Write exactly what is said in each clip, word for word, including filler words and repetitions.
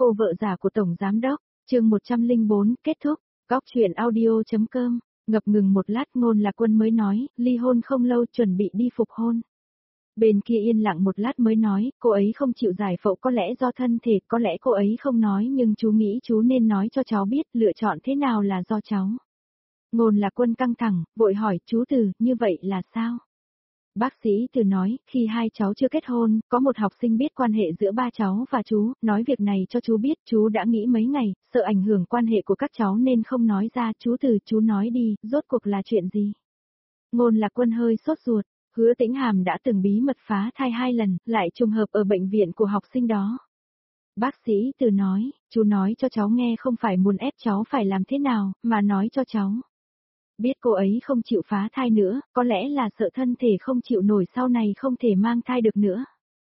cô vợ già của Tổng Giám Đốc, chương một trăm lẻ bốn, kết thúc, góc chuyện audio.com, ngập ngừng một lát Ngôn Lạc Quân mới nói, ly hôn không lâu chuẩn bị đi phục hôn. Bên kia yên lặng một lát mới nói, cô ấy không chịu giải phẫu có lẽ do thân thể, có lẽ cô ấy không nói nhưng chú nghĩ chú nên nói cho cháu biết lựa chọn thế nào là do cháu. Ngôn Lạc Quân căng thẳng, vội hỏi, chú Từ, như vậy là sao? Bác sĩ Từ nói, khi hai cháu chưa kết hôn, có một học sinh biết quan hệ giữa ba cháu và chú, nói việc này cho chú biết, chú đã nghĩ mấy ngày, sợ ảnh hưởng quan hệ của các cháu nên không nói ra, chú Từ, chú nói đi, rốt cuộc là chuyện gì? Ngôn Lạc Quân hơi sốt ruột, Hứa Tĩnh Hàm đã từng bí mật phá thai hai lần, lại trùng hợp ở bệnh viện của học sinh đó. Bác sĩ Từ nói, chú nói cho cháu nghe không phải muốn ép cháu phải làm thế nào, mà nói cho cháu. Biết cô ấy không chịu phá thai nữa, có lẽ là sợ thân thể không chịu nổi sau này không thể mang thai được nữa.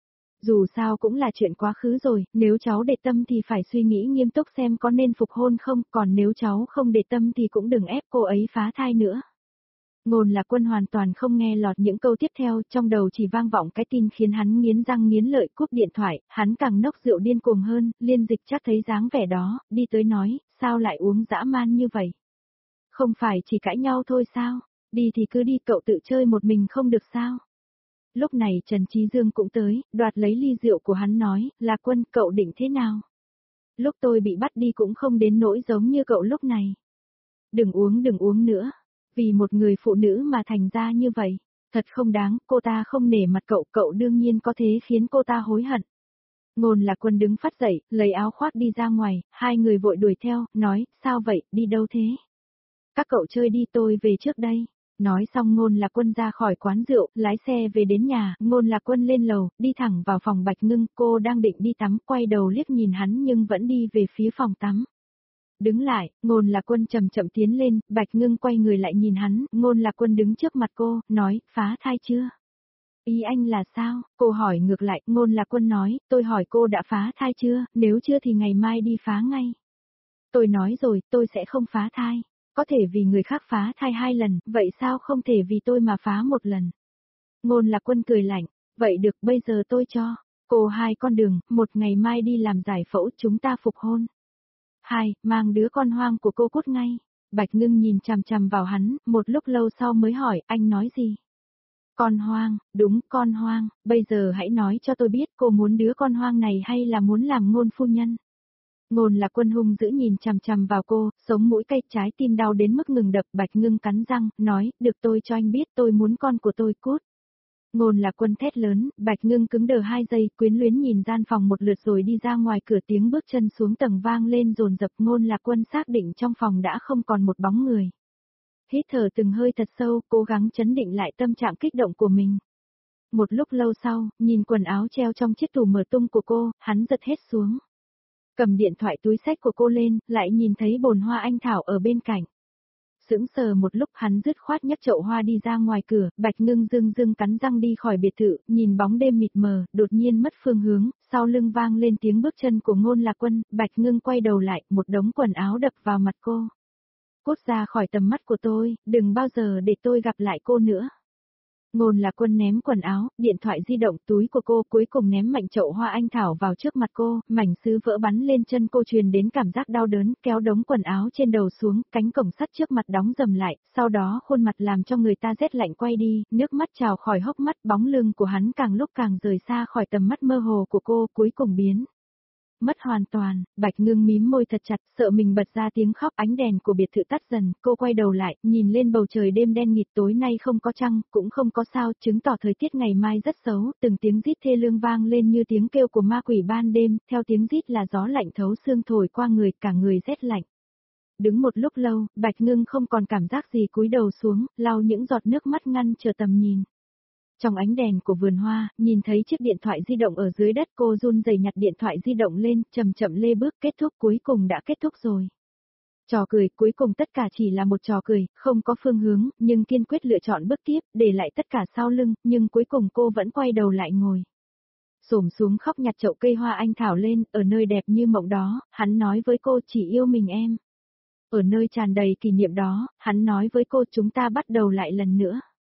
Dù sao cũng là chuyện quá khứ rồi, nếu cháu để tâm thì phải suy nghĩ nghiêm túc xem có nên phục hôn không, còn nếu cháu không để tâm thì cũng đừng ép cô ấy phá thai nữa. Ngôn Lạc Quân hoàn toàn không nghe lọt những câu tiếp theo, trong đầu chỉ vang vọng cái tin khiến hắn nghiến răng nghiến lợi, cúp điện thoại, hắn càng nốc rượu điên cuồng hơn, Liên Dịch chắc thấy dáng vẻ đó, đi tới nói, sao lại uống dã man như vậy? Không phải chỉ cãi nhau thôi sao? Đi thì cứ đi, cậu tự chơi một mình không được sao? Lúc này Trần Chí Dương cũng tới, đoạt lấy ly rượu của hắn nói, Lạc Quân, cậu định thế nào? Lúc tôi bị bắt đi cũng không đến nỗi giống như cậu lúc này. Đừng uống đừng uống nữa. Vì một người phụ nữ mà thành ra như vậy, thật không đáng, cô ta không nể mặt cậu, cậu đương nhiên có thế khiến cô ta hối hận. Ngôn Lạc Quân đứng phát dậy, lấy áo khoác đi ra ngoài, hai người vội đuổi theo, nói, sao vậy, đi đâu thế? Các cậu chơi đi, tôi về trước đây. Nói xong Ngôn Lạc Quân ra khỏi quán rượu, lái xe về đến nhà, Ngôn Lạc Quân lên lầu, đi thẳng vào phòng Bạch Ngưng, cô đang định đi tắm, quay đầu liếc nhìn hắn nhưng vẫn đi về phía phòng tắm. Đứng lại, Ngôn Lạc Quân chậm chậm tiến lên, Bạch Ngưng quay người lại nhìn hắn, Ngôn Lạc Quân đứng trước mặt cô, nói, phá thai chưa? Ý anh là sao? Cô hỏi ngược lại, Ngôn Lạc Quân nói, tôi hỏi cô đã phá thai chưa, nếu chưa thì ngày mai đi phá ngay. Tôi nói rồi, tôi sẽ không phá thai. Có thể vì người khác phá thai hai lần, vậy sao không thể vì tôi mà phá một lần? Ngôn Lạc Quân cười lạnh, vậy được, bây giờ tôi cho cô hai con đường, một ngày mai đi làm giải phẫu chúng ta phục hôn. Hai, mang đứa con hoang của cô cút ngay. Bạch Ngưng nhìn chằm chằm vào hắn, một lúc lâu sau mới hỏi, anh nói gì? Con hoang, đúng, con hoang, bây giờ hãy nói cho tôi biết cô muốn đứa con hoang này hay là muốn làm ngôn phu nhân? Ngôn Lạc Quân hung dữ nhìn chằm chằm vào cô, sống mũi cay, trái tim đau đến mức ngừng đập, Bạch Ngưng cắn răng, nói, được, tôi cho anh biết tôi muốn con của tôi cút. Ngôn Lạc Quân thét lớn, Bạch Ngưng cứng đờ hai giây, quyến luyến nhìn gian phòng một lượt rồi đi ra ngoài, cửa tiếng bước chân xuống tầng vang lên dồn dập, Ngôn Lạc Quân xác định trong phòng đã không còn một bóng người. Hít thở từng hơi thật sâu, cố gắng trấn định lại tâm trạng kích động của mình. Một lúc lâu sau, nhìn quần áo treo trong chiếc tủ mở tung của cô, hắn giật hết xuống. Cầm điện thoại túi xách của cô lên, lại nhìn thấy bồn hoa anh thảo ở bên cạnh. Sững sờ một lúc hắn dứt khoát nhấc chậu hoa đi ra ngoài cửa, Bạch Ngưng dưng dưng cắn răng đi khỏi biệt thự, nhìn bóng đêm mịt mờ, đột nhiên mất phương hướng, sau lưng vang lên tiếng bước chân của Ngôn Lạc Quân, Bạch Ngưng quay đầu lại, một đống quần áo đập vào mặt cô. Cút ra khỏi tầm mắt của tôi, đừng bao giờ để tôi gặp lại cô nữa. Ngôn Lạc Quân ném quần áo, điện thoại di động, túi của cô, cuối cùng ném mạnh chậu hoa anh thảo vào trước mặt cô, mảnh sứ vỡ bắn lên chân cô, truyền đến cảm giác đau đớn, kéo đống quần áo trên đầu xuống, cánh cổng sắt trước mặt đóng dầm lại, sau đó khuôn mặt làm cho người ta rét lạnh quay đi, nước mắt trào khỏi hốc mắt, bóng lưng của hắn càng lúc càng rời xa khỏi tầm mắt mơ hồ của cô, cuối cùng biến mất hoàn toàn. Bạch Ngưng mím môi thật chặt, sợ mình bật ra tiếng khóc, ánh đèn của biệt thự tắt dần, cô quay đầu lại, nhìn lên bầu trời đêm đen nghịt, tối nay không có trăng, cũng không có sao, chứng tỏ thời tiết ngày mai rất xấu, từng tiếng rít thê lương vang lên như tiếng kêu của ma quỷ ban đêm, theo tiếng rít là gió lạnh thấu xương thổi qua người, cả người rét lạnh. Đứng một lúc lâu, Bạch Ngưng không còn cảm giác gì, cúi đầu xuống, lau những giọt nước mắt ngăn trở tầm nhìn. Trong ánh đèn của vườn hoa, nhìn thấy chiếc điện thoại di động ở dưới đất, cô run rẩy nhặt điện thoại di động lên, chậm chậm lê bước, kết thúc, cuối cùng đã kết thúc rồi. Trò cười, cuối cùng tất cả chỉ là một trò cười, không có phương hướng, nhưng kiên quyết lựa chọn bước tiếp, để lại tất cả sau lưng, nhưng cuối cùng cô vẫn quay đầu lại ngồi. Xổm xuống khóc nhặt chậu cây hoa anh thảo lên, ở nơi đẹp như mộng đó, hắn nói với cô chỉ yêu mình em. Ở nơi tràn đầy kỷ niệm đó, hắn nói với cô chúng ta bắt đầu lại lần nữa.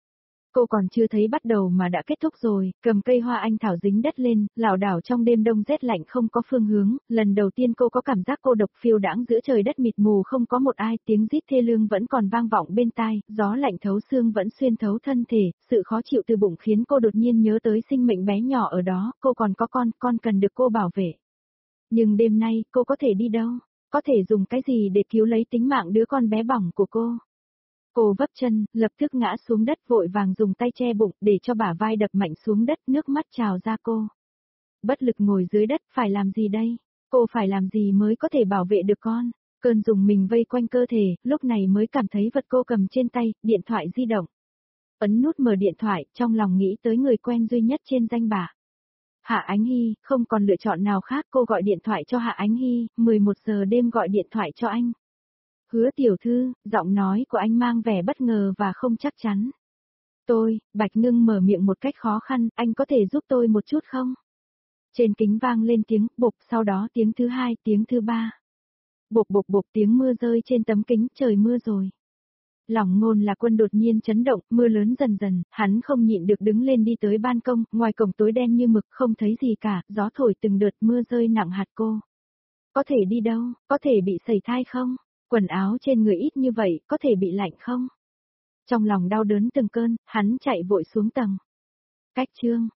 Cô còn chưa thấy bắt đầu mà đã kết thúc rồi, cầm cây hoa anh thảo dính đất lên, lảo đảo trong đêm đông rét lạnh không có phương hướng, lần đầu tiên cô có cảm giác cô độc phiêu đãng giữa trời đất mịt mù không có một ai, tiếng rít thê lương vẫn còn vang vọng bên tai, gió lạnh thấu xương vẫn xuyên thấu thân thể, sự khó chịu từ bụng khiến cô đột nhiên nhớ tới sinh mệnh bé nhỏ ở đó, cô còn có con, con cần được cô bảo vệ. Nhưng đêm nay, cô có thể đi đâu? Có thể dùng cái gì để cứu lấy tính mạng đứa con bé bỏng của cô? Cô vấp chân, lập tức ngã xuống đất vội vàng dùng tay che bụng để cho bả vai đập mạnh xuống đất, nước mắt trào ra cô. Bất lực ngồi dưới đất, phải làm gì đây? Cô phải làm gì mới có thể bảo vệ được con? Cơn dùng mình vây quanh cơ thể, lúc này mới cảm thấy vật cô cầm trên tay, điện thoại di động. Ấn nút mở điện thoại, trong lòng nghĩ tới người quen duy nhất trên danh bạ. Hạ Ánh Hy, không còn lựa chọn nào khác, cô gọi điện thoại cho Hạ Ánh Hy, mười một giờ đêm gọi điện thoại cho anh. Hứa tiểu thư, giọng nói của anh mang vẻ bất ngờ và không chắc chắn. Tôi, Bạch Ngưng mở miệng một cách khó khăn, anh có thể giúp tôi một chút không? Trên kính vang lên tiếng bộp, sau đó tiếng thứ hai, tiếng thứ ba. Bộp bộp bộp tiếng mưa rơi trên tấm kính, trời mưa rồi. Lòng Ngôn là Quân đột nhiên chấn động, mưa lớn dần dần, hắn không nhịn được đứng lên đi tới ban công, ngoài cổng tối đen như mực không thấy gì cả, gió thổi từng đợt mưa rơi nặng hạt cô. Có thể đi đâu, có thể bị sẩy thai không? Quần áo trên người ít như vậy, có thể bị lạnh không? Trong lòng đau đớn từng cơn, hắn chạy vội xuống tầng. Cách chương